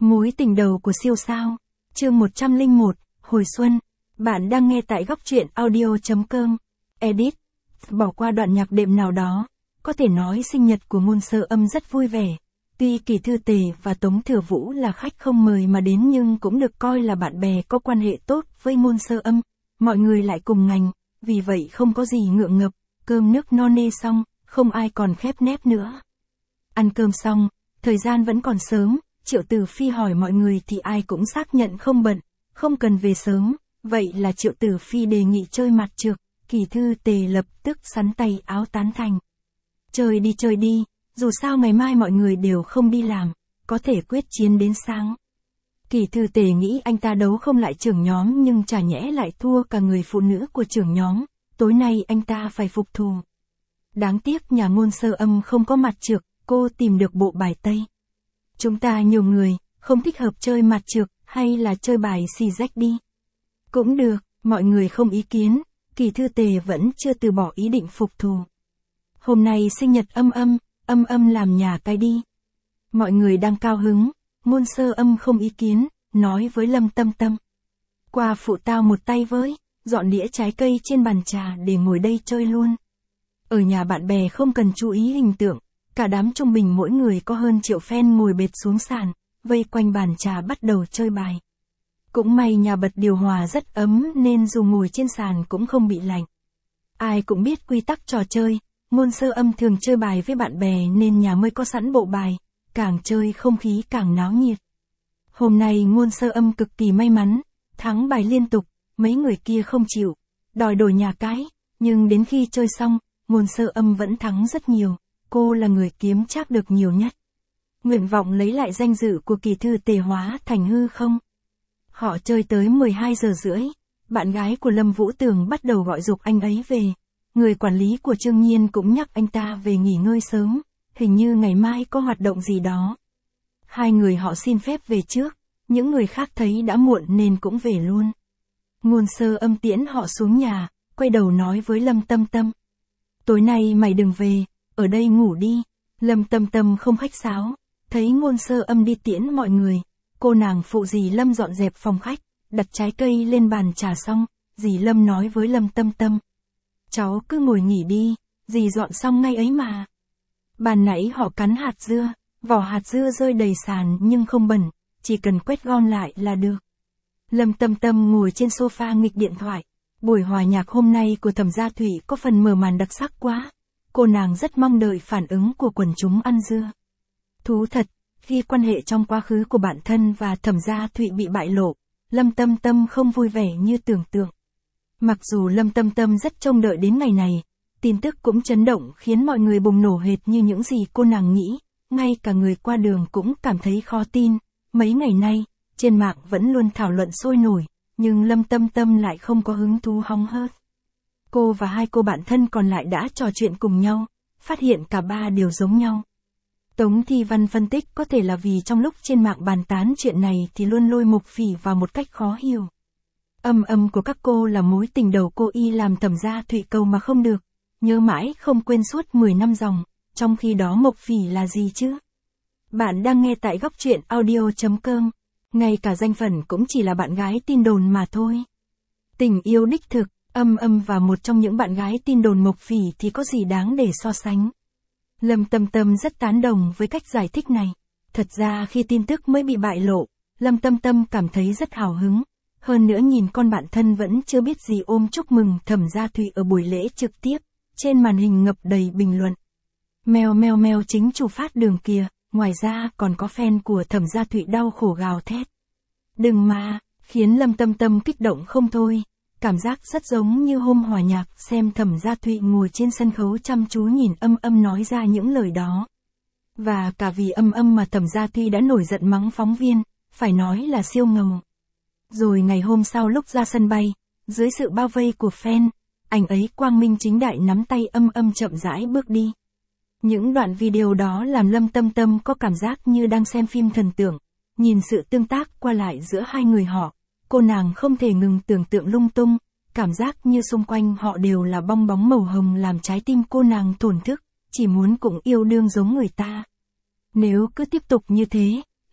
Mối tình đầu của siêu sao. Chương 101, hồi xuân. Bạn đang nghe tại góc truyện audio.com. Edit. Bỏ qua đoạn nhạc đệm nào đó. Có thể nói sinh nhật của Ngôn Sơ Âm rất vui vẻ. Tuy Kỳ Thư Tề và Tống Thừa Vũ là khách không mời mà đến nhưng cũng được coi là bạn bè có quan hệ tốt với Ngôn Sơ Âm. Mọi người lại cùng ngành, vì vậy không có gì ngượng ngập. Cơm nước no nê xong, không ai còn khép nép nữa. Ăn cơm xong, thời gian vẫn còn sớm. Triệu Tử Phi hỏi mọi người thì ai cũng xác nhận không bận, không cần về sớm, vậy là Triệu Tử Phi đề nghị chơi mặt trược, Kỳ Thư Tề lập tức xắn tay áo tán thành. Chơi đi, dù sao ngày mai mọi người đều không đi làm, có thể quyết chiến đến sáng. Kỳ Thư Tề nghĩ anh ta đấu không lại trưởng nhóm nhưng chả nhẽ lại thua cả người phụ nữ của trưởng nhóm, tối nay anh ta phải phục thù. Đáng tiếc nhà Ngôn Sơ Âm không có mặt trược, cô tìm được bộ bài tây. Chúng ta nhiều người, không thích hợp chơi mặt trược, hay là chơi bài xì rách đi. Cũng được, mọi người không ý kiến, Kỳ Thư Tề vẫn chưa từ bỏ ý định phục thù. Hôm nay sinh nhật Âm làm nhà cái đi. Mọi người đang cao hứng, Ngôn Sơ Âm không ý kiến, nói với Lâm Tâm Tâm. Qua phụ tao một tay với, dọn đĩa trái cây trên bàn trà để ngồi đây chơi luôn. Ở nhà bạn bè không cần chú ý hình tượng. Cả đám trung bình mỗi người có hơn 1 triệu fan ngồi bệt xuống sàn, vây quanh bàn trà bắt đầu chơi bài. Cũng may nhà bật điều hòa rất ấm nên dù ngồi trên sàn cũng không bị lạnh. Ai cũng biết quy tắc trò chơi, Ngôn Sơ Âm thường chơi bài với bạn bè nên nhà mới có sẵn bộ bài, càng chơi không khí càng náo nhiệt. Hôm nay Ngôn Sơ Âm cực kỳ may mắn, thắng bài liên tục, mấy người kia không chịu, đòi đổi nhà cái, nhưng đến khi chơi xong, Ngôn Sơ Âm vẫn thắng rất nhiều. Cô là người kiếm trác được nhiều nhất. Nguyện vọng lấy lại danh dự của Kỳ Thư Tề hóa thành hư không. Họ chơi tới 12 giờ rưỡi, bạn gái của Lâm Vũ Tường bắt đầu gọi giục anh ấy về. Người quản lý của Trương Nhiên cũng nhắc anh ta về nghỉ ngơi sớm, hình như ngày mai có hoạt động gì đó. Hai người họ xin phép về trước, những người khác thấy đã muộn nên cũng về luôn. Ngôn Sơ Âm tiễn họ xuống nhà, quay đầu nói với Lâm Tâm Tâm. Tối nay mày đừng về. Ở đây ngủ đi. Lâm Tâm Tâm không khách sáo, thấy Ngôn Sơ Âm đi tiễn mọi người, cô nàng phụ dì Lâm dọn dẹp phòng khách, đặt trái cây lên bàn trà xong, dì Lâm nói với Lâm Tâm Tâm. Cháu cứ ngồi nghỉ đi, dì dọn xong ngay ấy mà. Bàn nãy họ cắn hạt dưa, vỏ hạt dưa rơi đầy sàn nhưng không bẩn, chỉ cần quét gom lại là được. Lâm Tâm Tâm ngồi trên sofa nghịch điện thoại, buổi hòa nhạc hôm nay của Thẩm Gia Thụy có phần mở màn đặc sắc quá. Cô nàng rất mong đợi phản ứng của quần chúng ăn dưa. Thú thật, khi quan hệ trong quá khứ của bản thân và Thẩm Gia Thụy bị bại lộ, Lâm Tâm Tâm không vui vẻ như tưởng tượng. Mặc dù Lâm Tâm Tâm rất trông đợi đến ngày này, tin tức cũng chấn động khiến mọi người bùng nổ hệt như những gì cô nàng nghĩ, ngay cả người qua đường cũng cảm thấy khó tin. Mấy ngày nay, trên mạng vẫn luôn thảo luận sôi nổi, nhưng Lâm Tâm Tâm lại không có hứng thú hóng hớt. Cô và hai cô bạn thân còn lại đã trò chuyện cùng nhau, phát hiện cả ba đều giống nhau. Tống Thi Văn phân tích có thể là vì trong lúc trên mạng bàn tán chuyện này thì luôn lôi Mộc Phỉ vào một cách khó hiểu. Âm của các cô là mối tình đầu cô y làm Thẩm Gia Thụy cầu mà không được, nhớ mãi không quên suốt 10 năm dòng, trong khi đó Mộc Phỉ là gì chứ? Bạn đang nghe tại góc truyện audio.com, ngay cả danh phận cũng chỉ là bạn gái tin đồn mà thôi. Tình yêu đích thực. Âm và một trong những bạn gái tin đồn Mộc Phỉ thì có gì đáng để so sánh. Lâm Tâm Tâm rất tán đồng với cách giải thích này. Thật ra khi tin tức mới bị bại lộ, Lâm Tâm Tâm cảm thấy rất hào hứng. Hơn nữa nhìn con bạn thân vẫn chưa biết gì ôm chúc mừng Thẩm Gia Thụy ở buổi lễ trực tiếp, trên màn hình ngập đầy bình luận. Meo chính chủ phát đường kìa, ngoài ra còn có fan của Thẩm Gia Thụy đau khổ gào thét. Đừng mà, khiến Lâm Tâm Tâm kích động không thôi. Cảm giác rất giống như hôm hòa nhạc xem Thẩm Gia Thụy ngồi trên sân khấu chăm chú nhìn Âm nói ra những lời đó. Và cả vì Âm mà Thẩm Gia Thụy đã nổi giận mắng phóng viên, phải nói là siêu ngầu. Rồi ngày hôm sau lúc ra sân bay, dưới sự bao vây của fan, anh ấy quang minh chính đại nắm tay Âm chậm rãi bước đi. Những đoạn video đó làm Lâm Tâm Tâm có cảm giác như đang xem phim thần tượng, nhìn sự tương tác qua lại giữa hai người họ. Cô nàng không thể ngừng tưởng tượng lung tung, cảm giác như xung quanh họ đều là bong bóng màu hồng làm trái tim cô nàng thổn thức, chỉ muốn cũng yêu đương giống người ta. Nếu cứ tiếp tục như thế,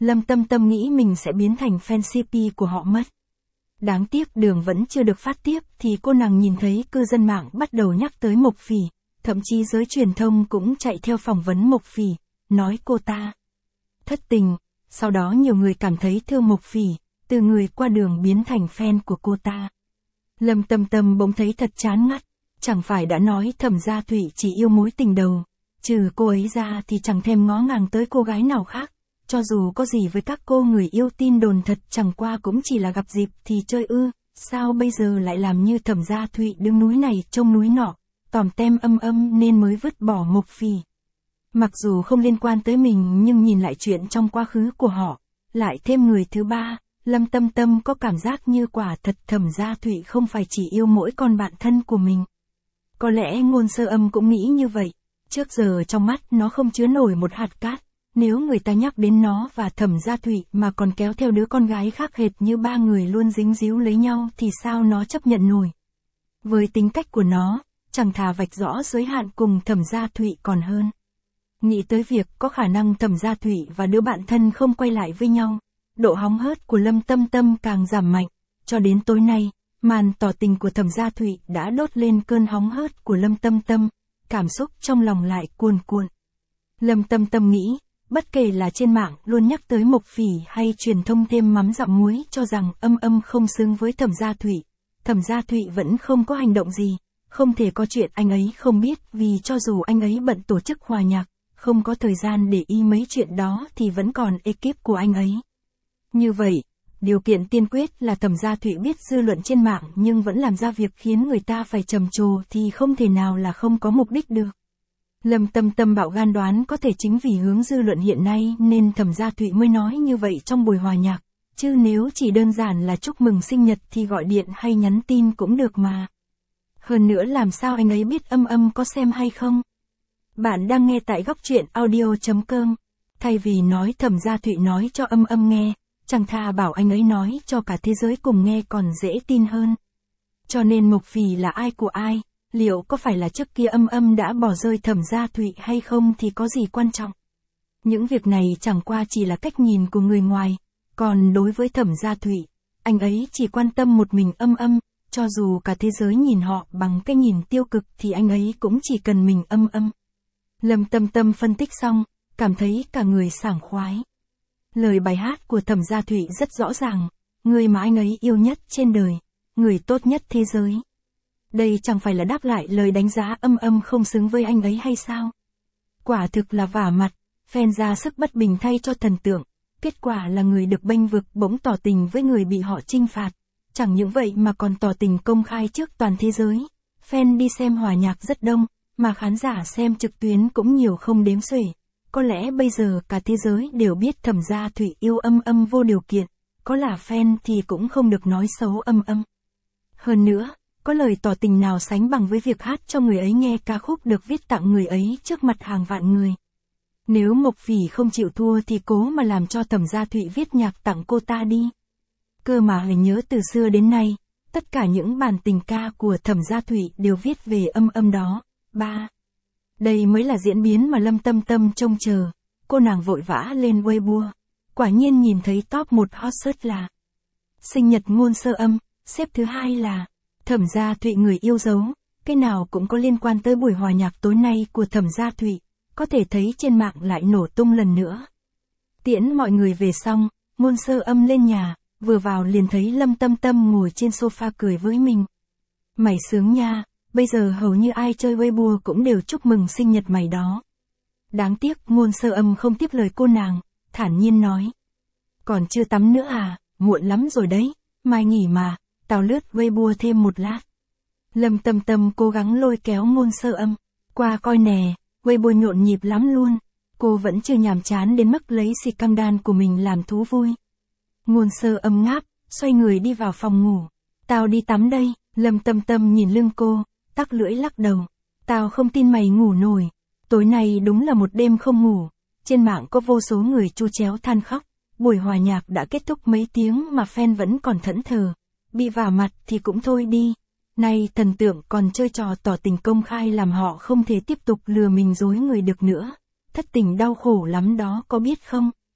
Lâm Tâm Tâm nghĩ mình sẽ biến thành fan CP của họ mất. Đáng tiếc đường vẫn chưa được phát tiếp thì cô nàng nhìn thấy cư dân mạng bắt đầu nhắc tới Mộc Phỉ, thậm chí giới truyền thông cũng chạy theo phỏng vấn Mộc Phỉ, nói cô ta thất tình, sau đó nhiều người cảm thấy thương Mộc Phỉ, từ người qua đường biến thành fan của cô ta. Lâm Tâm Tâm bỗng thấy thật chán ngắt, chẳng phải đã nói Thẩm Gia Thụy chỉ yêu mối tình đầu, trừ cô ấy ra thì chẳng thèm ngó ngàng tới cô gái nào khác, cho dù có gì với các cô người yêu tin đồn thật chẳng qua cũng chỉ là gặp dịp thì chơi ư, sao bây giờ lại làm như Thẩm Gia Thụy đứng núi này trông núi nọ, tòm tem nên mới vứt bỏ Mộc Phỉ. Mặc dù không liên quan tới mình nhưng nhìn lại chuyện trong quá khứ của họ, lại thêm người thứ ba, Lâm Tâm Tâm có cảm giác như quả thật Thẩm Gia Thụy không phải chỉ yêu mỗi con bạn thân của mình. Có lẽ Ngôn Sơ Âm cũng nghĩ như vậy, trước giờ trong mắt nó không chứa nổi một hạt cát, nếu người ta nhắc đến nó và Thẩm Gia Thụy mà còn kéo theo đứa con gái khác hệt như ba người luôn dính díu lấy nhau thì sao nó chấp nhận nổi. Với tính cách của nó, chẳng thà vạch rõ giới hạn cùng Thẩm Gia Thụy còn hơn. Nghĩ tới việc có khả năng Thẩm Gia Thụy và đứa bạn thân không quay lại với nhau, độ hóng hớt của Lâm Tâm Tâm càng giảm mạnh, cho đến tối nay, màn tỏ tình của Thẩm Gia Thụy đã đốt lên cơn hóng hớt của Lâm Tâm Tâm, cảm xúc trong lòng lại cuồn cuộn. Lâm Tâm Tâm nghĩ, bất kể là trên mạng luôn nhắc tới Mộc Phỉ hay truyền thông thêm mắm dặm muối cho rằng không xứng với Thẩm Gia Thụy, Thẩm Gia Thụy vẫn không có hành động gì, không thể có chuyện anh ấy không biết vì cho dù anh ấy bận tổ chức hòa nhạc, không có thời gian để ý mấy chuyện đó thì vẫn còn ekip của anh ấy. Như vậy, điều kiện tiên quyết là Thẩm Gia Thụy biết dư luận trên mạng nhưng vẫn làm ra việc khiến người ta phải trầm trồ thì không thể nào là không có mục đích được. Lâm Tâm Tâm bạo gan đoán có thể chính vì hướng dư luận hiện nay nên Thẩm Gia Thụy mới nói như vậy trong buổi hòa nhạc, chứ nếu chỉ đơn giản là chúc mừng sinh nhật thì gọi điện hay nhắn tin cũng được mà. Hơn nữa làm sao anh ấy biết có xem hay không? Bạn đang nghe tại góc truyện audio.com. Thay vì nói Thẩm Gia Thụy nói cho nghe, chẳng thà bảo anh ấy nói cho cả thế giới cùng nghe còn dễ tin hơn. Cho nên Mộc Phỉ là ai của ai, liệu có phải là trước kia đã bỏ rơi Thẩm Gia Thụy hay không thì có gì quan trọng. Những việc này chẳng qua chỉ là cách nhìn của người ngoài, còn đối với Thẩm Gia Thụy, anh ấy chỉ quan tâm một mình cho dù cả thế giới nhìn họ bằng cái nhìn tiêu cực thì anh ấy cũng chỉ cần mình Lâm Tâm Tâm phân tích xong, cảm thấy cả người sảng khoái. Lời bài hát của Thẩm Gia Thụy rất rõ ràng, người mà anh ấy yêu nhất trên đời, người tốt nhất thế giới. Đây chẳng phải là đáp lại lời đánh giá không xứng với anh ấy hay sao? Quả thực là vả mặt, fan ra sức bất bình thay cho thần tượng, kết quả là người được bênh vực bỗng tỏ tình với người bị họ trinh phạt. Chẳng những vậy mà còn tỏ tình công khai trước toàn thế giới. Fan đi xem hòa nhạc rất đông, mà khán giả xem trực tuyến cũng nhiều không đếm xuể. Có lẽ bây giờ cả thế giới đều biết Thẩm Gia Thụy yêu vô điều kiện, có là fan thì cũng không được nói xấu Hơn nữa, có lời tỏ tình nào sánh bằng với việc hát cho người ấy nghe ca khúc được viết tặng người ấy trước mặt hàng vạn người. Nếu Mộc Phỉ không chịu thua thì cố mà làm cho Thẩm Gia Thụy viết nhạc tặng cô ta đi. Cơ mà hãy nhớ từ xưa đến nay, tất cả những bản tình ca của Thẩm Gia Thụy đều viết về đó. Đây mới là diễn biến mà Lâm Tâm Tâm trông chờ. Cô nàng vội vã lên Weibo. Quả nhiên nhìn thấy top 1 hot search là sinh nhật Ngôn Sơ Âm, xếp thứ 2 là Thẩm Gia Thụy người yêu dấu. Cái nào cũng có liên quan tới buổi hòa nhạc tối nay của Thẩm Gia Thụy. Có thể thấy trên mạng lại nổ tung lần nữa. Tiễn mọi người về xong, Ngôn Sơ Âm lên nhà, vừa vào liền thấy Lâm Tâm Tâm ngồi trên sofa cười với mình. Mày sướng nha, bây giờ hầu như ai chơi Weibo cũng đều chúc mừng sinh nhật mày đó. Đáng tiếc Ngôn Sơ Âm không tiếp lời cô nàng, thản nhiên nói. Còn chưa tắm nữa à, muộn lắm rồi đấy, mai nghỉ mà, tao lướt Weibo thêm một lát. Lâm Tâm Tâm cố gắng lôi kéo Ngôn Sơ Âm, qua coi nè, Weibo nhộn nhịp lắm luôn, cô vẫn chưa nhàm chán đến mức lấy xì căng đan của mình làm thú vui. Ngôn Sơ Âm ngáp, xoay người đi vào phòng ngủ. Tao đi tắm đây, Lâm Tâm Tâm nhìn lưng cô, tắc lưỡi lắc đầu. Tao không tin mày ngủ nổi, tối nay đúng là một đêm không ngủ. Trên mạng có vô số người chu chéo than khóc, buổi hòa nhạc đã kết thúc mấy tiếng mà fan vẫn còn thẫn thờ. Bị vả mặt thì cũng thôi đi. Nay thần tượng còn chơi trò tỏ tình công khai làm họ không thể tiếp tục lừa mình dối người được nữa. Thất tình đau khổ lắm đó có biết không?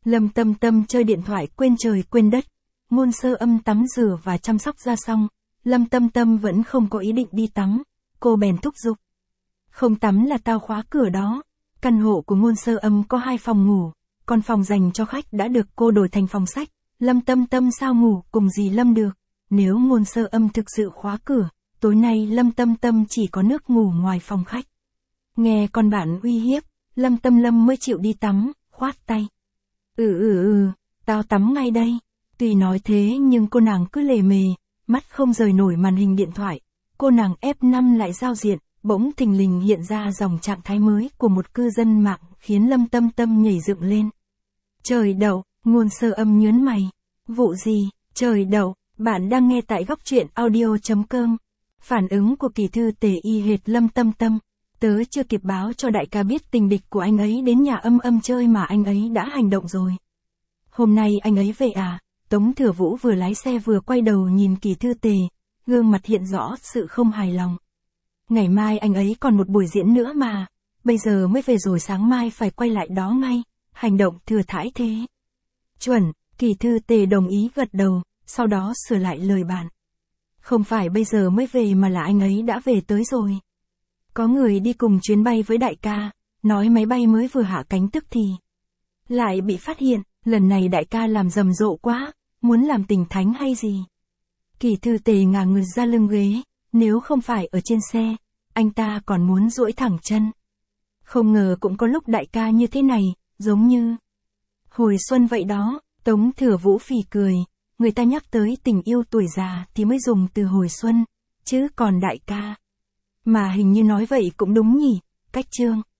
Lâm Tâm Tâm chơi điện thoại quên trời quên đất. Ngôn Sơ Âm tắm rửa và chăm sóc da xong. Lâm Tâm Tâm vẫn không có ý định đi tắm. Cô bèn thúc giục. Không tắm là tao khóa cửa đó. Căn hộ của Ngôn Sơ Âm có 2 phòng ngủ. Còn phòng dành cho khách đã được cô đổi thành phòng sách. Lâm Tâm Tâm sao ngủ cùng dì Lâm được. Nếu Ngôn Sơ Âm thực sự khóa cửa, tối nay Lâm Tâm Tâm chỉ có nước ngủ ngoài phòng khách. Nghe con bạn uy hiếp, Lâm Tâm Lâm mới chịu đi tắm, khoát tay. Tao tắm ngay đây. Tuy nói thế nhưng cô nàng cứ lề mề, mắt không rời nổi màn hình điện thoại. Cô nàng F5 lại giao diện, bỗng thình lình hiện ra dòng trạng thái mới của một cư dân mạng khiến Lâm Tâm Tâm nhảy dựng lên. Trời đậu, Ngôn Sơ Âm nhớn mày. Vụ gì, trời đậu, bạn đang nghe tại góc truyện audio.com. Phản ứng của Kỳ Thư Tề y hệt Lâm Tâm Tâm. Tớ chưa kịp báo cho đại ca biết tình địch của anh ấy đến nhà Âm Âm chơi mà anh ấy đã hành động rồi. Hôm nay anh ấy về à? Tống Thừa Vũ vừa lái xe vừa quay đầu nhìn Kỳ Thư Tề, gương mặt hiện rõ sự không hài lòng. Ngày mai anh ấy còn một buổi diễn nữa mà, bây giờ mới về rồi sáng mai phải quay lại đó ngay, hành động thừa thãi thế. Chuẩn, Kỳ Thư Tề đồng ý gật đầu, sau đó sửa lại lời bạn. Không phải bây giờ mới về mà là anh ấy đã về tới rồi. Có người đi cùng chuyến bay với đại ca, nói máy bay mới vừa hạ cánh tức thì lại bị phát hiện, lần này đại ca làm rầm rộ quá, muốn làm tình thánh hay gì. Kỳ Thư Tề ngả người ra lưng ghế, nếu không phải ở trên xe, anh ta còn muốn duỗi thẳng chân. Không ngờ cũng có lúc đại ca như thế này, giống như hồi xuân vậy đó. Tống Thừa Vũ phì cười, người ta nhắc tới tình yêu tuổi già thì mới dùng từ hồi xuân, chứ còn đại ca. Mà hình như nói vậy cũng đúng nhỉ, cách chương.